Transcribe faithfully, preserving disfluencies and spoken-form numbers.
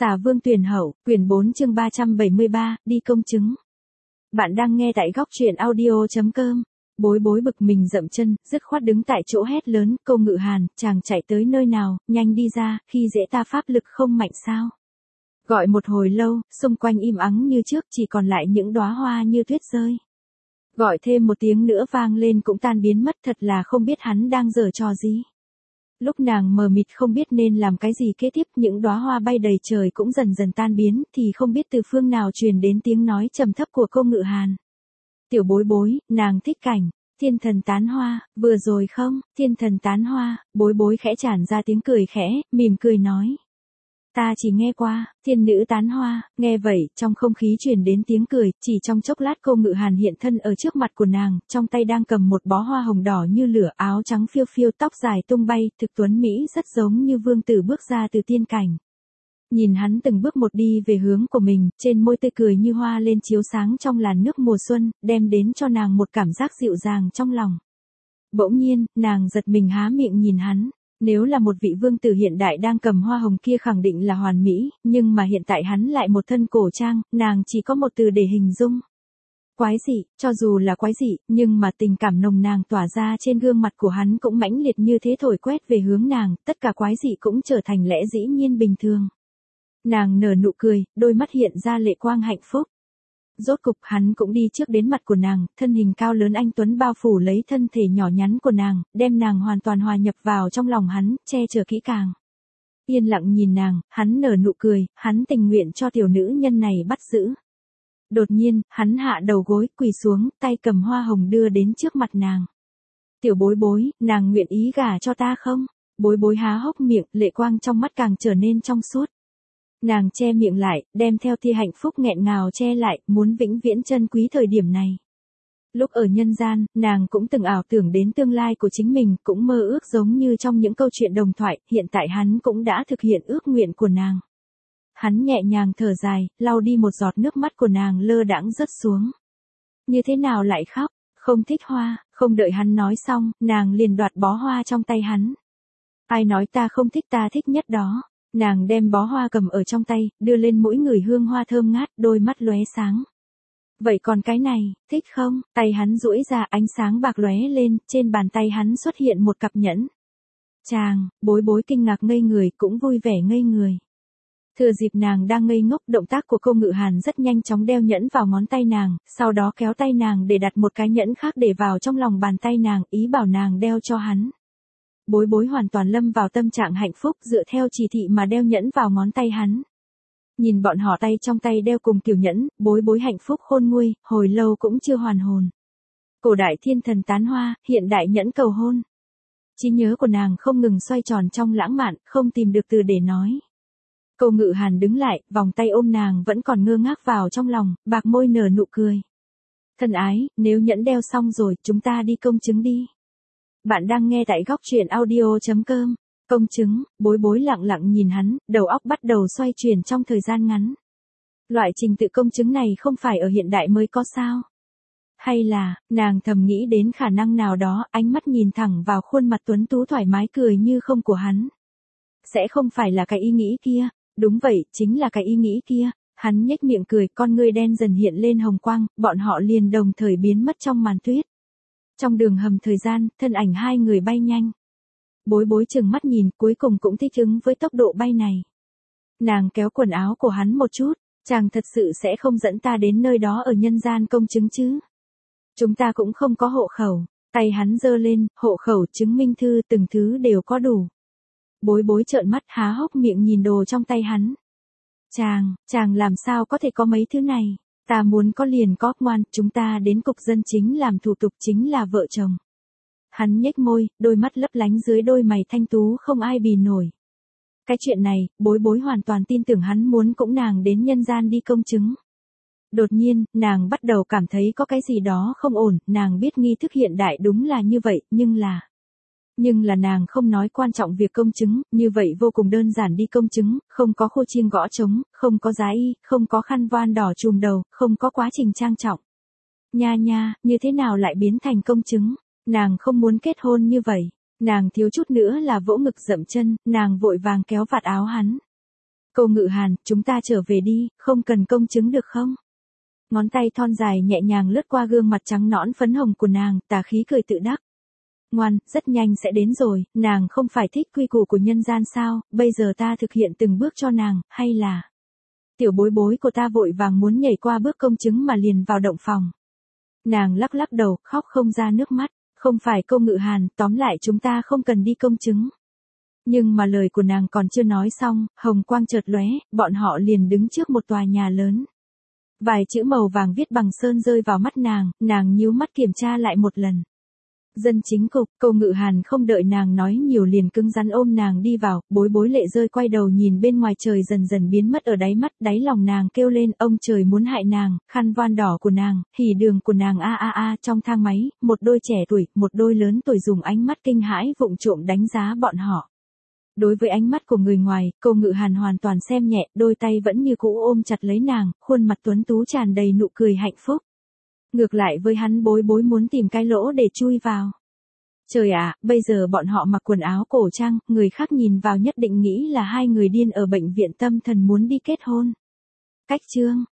Xà Vương Tuyển Hậu, quyển bốn chương ba trăm bảy mươi ba, đi công chứng. Bạn đang nghe tại góc truyện audio chấm com. Bối bối bực mình dậm chân, dứt khoát đứng tại chỗ hét lớn, Cô Ngự Hàn, chàng chạy tới nơi nào, nhanh đi ra, khi dễ ta pháp lực không mạnh sao. Gọi một hồi lâu, xung quanh im ắng như trước, chỉ còn lại những đóa hoa như tuyết rơi. Gọi thêm một tiếng nữa vang lên cũng tan biến mất, thật là không biết hắn đang giở trò gì. Lúc nàng mờ mịt không biết nên làm cái gì kế tiếp, những đóa hoa bay đầy trời cũng dần dần tan biến, thì không biết từ phương nào truyền đến tiếng nói trầm thấp của Cô Ngự Hàn. Tiểu bối bối, nàng thích cảnh, thiên thần tán hoa, vừa rồi không, thiên thần tán hoa, bối bối khẽ tràn ra tiếng cười khẽ, mỉm cười nói. Ta chỉ nghe qua, thiên nữ tán hoa, nghe vậy, trong không khí truyền đến tiếng cười, chỉ trong chốc lát Cô Ngự Hàn hiện thân ở trước mặt của nàng, trong tay đang cầm một bó hoa hồng đỏ như lửa, áo trắng phiêu phiêu, tóc dài tung bay, thực tuấn Mỹ rất giống như vương tử bước ra từ tiên cảnh. Nhìn hắn từng bước một đi về hướng của mình, trên môi tươi cười như hoa lên chiếu sáng trong làn nước mùa xuân, đem đến cho nàng một cảm giác dịu dàng trong lòng. Bỗng nhiên, nàng giật mình há miệng nhìn hắn. Nếu là một vị vương tử hiện đại đang cầm hoa hồng kia khẳng định là hoàn mỹ, nhưng mà hiện tại hắn lại một thân cổ trang, nàng chỉ có một từ để hình dung. Quái dị, cho dù là quái dị, nhưng mà tình cảm nồng nàn tỏa ra trên gương mặt của hắn cũng mãnh liệt như thế, thổi quét về hướng nàng, tất cả quái dị cũng trở thành lẽ dĩ nhiên bình thường. Nàng nở nụ cười, đôi mắt hiện ra lệ quang hạnh phúc. Rốt cục hắn cũng đi trước đến mặt của nàng, thân hình cao lớn anh tuấn bao phủ lấy thân thể nhỏ nhắn của nàng, đem nàng hoàn toàn hòa nhập vào trong lòng hắn, che chở kỹ càng. Yên lặng nhìn nàng, hắn nở nụ cười, hắn tình nguyện cho tiểu nữ nhân này bắt giữ. Đột nhiên, hắn hạ đầu gối, quỳ xuống, tay cầm hoa hồng đưa đến trước mặt nàng. Tiểu bối bối, nàng nguyện ý gả cho ta không? Bối bối há hốc miệng, lệ quang trong mắt càng trở nên trong suốt. Nàng che miệng lại, đem theo tia hạnh phúc nghẹn ngào che lại, muốn vĩnh viễn trân quý thời điểm này. Lúc ở nhân gian, nàng cũng từng ảo tưởng đến tương lai của chính mình, cũng mơ ước giống như trong những câu chuyện đồng thoại, hiện tại hắn cũng đã thực hiện ước nguyện của nàng. Hắn nhẹ nhàng thở dài, lau đi một giọt nước mắt của nàng lơ đãng rớt xuống. Như thế nào lại khóc, không thích hoa, không đợi hắn nói xong, nàng liền đoạt bó hoa trong tay hắn. Ai nói ta không thích, ta thích nhất đó. Nàng đem bó hoa cầm ở trong tay, đưa lên mũi người hương hoa thơm ngát, đôi mắt lóe sáng. Vậy còn cái này, thích không? Tay hắn duỗi ra, ánh sáng bạc lóe lên, trên bàn tay hắn xuất hiện một cặp nhẫn. Chàng, bối bối kinh ngạc ngây người, cũng vui vẻ ngây người. Thừa dịp nàng đang ngây ngốc, động tác của Cô Ngự Hàn rất nhanh chóng đeo nhẫn vào ngón tay nàng, sau đó kéo tay nàng để đặt một cái nhẫn khác để vào trong lòng bàn tay nàng, ý bảo nàng đeo cho hắn. Bối bối hoàn toàn lâm vào tâm trạng hạnh phúc, dựa theo chỉ thị mà đeo nhẫn vào ngón tay hắn. Nhìn bọn họ tay trong tay đeo cùng kiểu nhẫn, bối bối hạnh phúc khôn nguôi, hồi lâu cũng chưa hoàn hồn. Cổ đại thiên thần tán hoa, hiện đại nhẫn cầu hôn. Trí nhớ của nàng không ngừng xoay tròn trong lãng mạn, không tìm được từ để nói. Cô Ngự Hàn đứng lại, vòng tay ôm nàng vẫn còn ngơ ngác vào trong lòng, bạc môi nở nụ cười. Thân ái, nếu nhẫn đeo xong rồi, chúng ta đi công chứng đi. Bạn đang nghe tại góc truyện audio chấm com. Công chứng, bối bối lặng lặng nhìn hắn, đầu óc bắt đầu xoay chuyển trong thời gian ngắn. Loại trình tự công chứng này không phải ở hiện đại mới có sao? Hay là, nàng thầm nghĩ đến khả năng nào đó, ánh mắt nhìn thẳng vào khuôn mặt tuấn tú thoải mái cười như không của hắn. Sẽ không phải là cái ý nghĩ kia, đúng vậy, chính là cái ý nghĩ kia. Hắn nhếch miệng cười, con ngươi đen dần hiện lên hồng quang, bọn họ liền đồng thời biến mất trong màn tuyết. Trong đường hầm thời gian, thân ảnh hai người bay nhanh. Bối bối chừng mắt nhìn, cuối cùng cũng thích ứng với tốc độ bay này. Nàng kéo quần áo của hắn một chút, chàng thật sự sẽ không dẫn ta đến nơi đó ở nhân gian công chứng chứ. Chúng ta cũng không có hộ khẩu, tay hắn giơ lên, hộ khẩu, chứng minh thư, từng thứ đều có đủ. Bối bối trợn mắt há hốc miệng nhìn đồ trong tay hắn. Chàng, chàng làm sao có thể có mấy thứ này? Ta muốn có liền có, ngoan, chúng ta đến cục dân chính làm thủ tục, chính là vợ chồng. Hắn nhếch môi, đôi mắt lấp lánh dưới đôi mày thanh tú không ai bì nổi. Cái chuyện này, bối bối hoàn toàn tin tưởng hắn muốn cũng nàng đến nhân gian đi công chứng. Đột nhiên, nàng bắt đầu cảm thấy có cái gì đó không ổn, nàng biết nghi thức hiện đại đúng là như vậy, nhưng là... Nhưng là nàng không nói quan trọng việc công chứng, như vậy vô cùng đơn giản đi công chứng, không có khô chiêng gõ trống, không có giá y, không có khăn voan đỏ trùm đầu, không có quá trình trang trọng. Nha nha, như thế nào lại biến thành công chứng? Nàng không muốn kết hôn như vậy. Nàng thiếu chút nữa là vỗ ngực dậm chân, nàng vội vàng kéo vạt áo hắn. Cô Ngự Hàn, chúng ta trở về đi, không cần công chứng được không? Ngón tay thon dài nhẹ nhàng lướt qua gương mặt trắng nõn phấn hồng của nàng, tà khí cười tự đắc. Ngoan, rất nhanh sẽ đến rồi, nàng không phải thích quy củ của nhân gian sao, bây giờ ta thực hiện từng bước cho nàng, hay là... Tiểu bối bối của ta vội vàng muốn nhảy qua bước công chứng mà liền vào động phòng. Nàng lắc lắc đầu, khóc không ra nước mắt, không phải Cô Ngự Hàn, tóm lại chúng ta không cần đi công chứng. Nhưng mà lời của nàng còn chưa nói xong, hồng quang chợt lóe, bọn họ liền đứng trước một tòa nhà lớn. Vài chữ màu vàng viết bằng sơn rơi vào mắt nàng, nàng nhíu mắt kiểm tra lại một lần. Dân chính cục, Cô Ngự Hàn không đợi nàng nói nhiều liền cứng rắn ôm nàng đi vào, bối bối lệ rơi quay đầu nhìn bên ngoài trời dần dần biến mất ở đáy mắt, đáy lòng nàng kêu lên, ông trời muốn hại nàng, khăn voan đỏ của nàng, hỉ đường của nàng a a a trong thang máy, một đôi trẻ tuổi, một đôi lớn tuổi dùng ánh mắt kinh hãi vụng trộm đánh giá bọn họ. Đối với ánh mắt của người ngoài, Cô Ngự Hàn hoàn toàn xem nhẹ, đôi tay vẫn như cũ ôm chặt lấy nàng, khuôn mặt tuấn tú tràn đầy nụ cười hạnh phúc. Ngược lại với hắn bối bối muốn tìm cái lỗ để chui vào. Trời ạ, bây giờ bọn họ mặc quần áo cổ trang, người khác nhìn vào nhất định nghĩ là hai người điên ở bệnh viện tâm thần muốn đi kết hôn. Cách chương